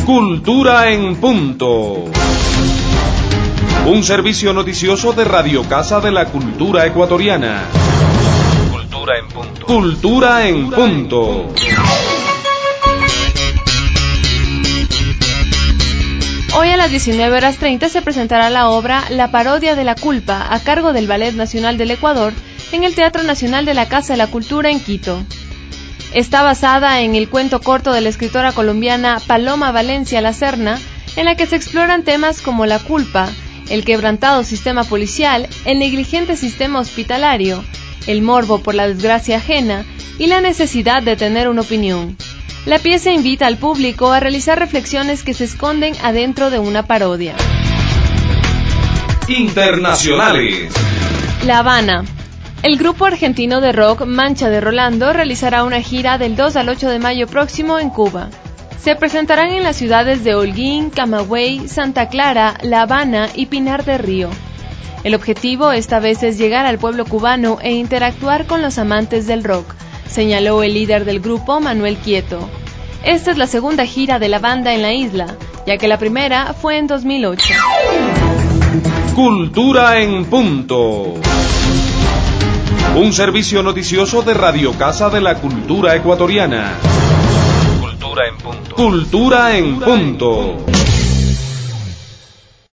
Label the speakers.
Speaker 1: Cultura en Punto. Un servicio noticioso de Radio Casa de la Cultura Ecuatoriana. Cultura en Punto. Cultura en Punto.
Speaker 2: Hoy a las 19:30 se presentará la obra La parodia de la culpa, a cargo del Ballet Nacional del Ecuador, en el Teatro Nacional de la Casa de la Cultura en Quito. Está basada en el cuento corto de la escritora colombiana Paloma Valencia La Serna, en la que se exploran temas como la culpa, el quebrantado sistema policial, el negligente sistema hospitalario, el morbo por la desgracia ajena y la necesidad de tener una opinión. La pieza invita al público a realizar reflexiones que se esconden adentro de una parodia.
Speaker 1: Internacionales.
Speaker 2: La Habana. El grupo argentino de rock Mancha de Rolando realizará una gira del 2 al 8 de mayo próximo en Cuba. Se presentarán en las ciudades de Holguín, Camagüey, Santa Clara, La Habana y Pinar del Río. El objetivo esta vez es llegar al pueblo cubano e interactuar con los amantes del rock, señaló el líder del grupo, Manuel Quieto. Esta es la segunda gira de la banda en la isla, ya que la primera fue en 2008.
Speaker 1: Cultura en Punto. Un servicio noticioso de Radio Casa de la Cultura Ecuatoriana. Cultura en Punto. Cultura en Punto.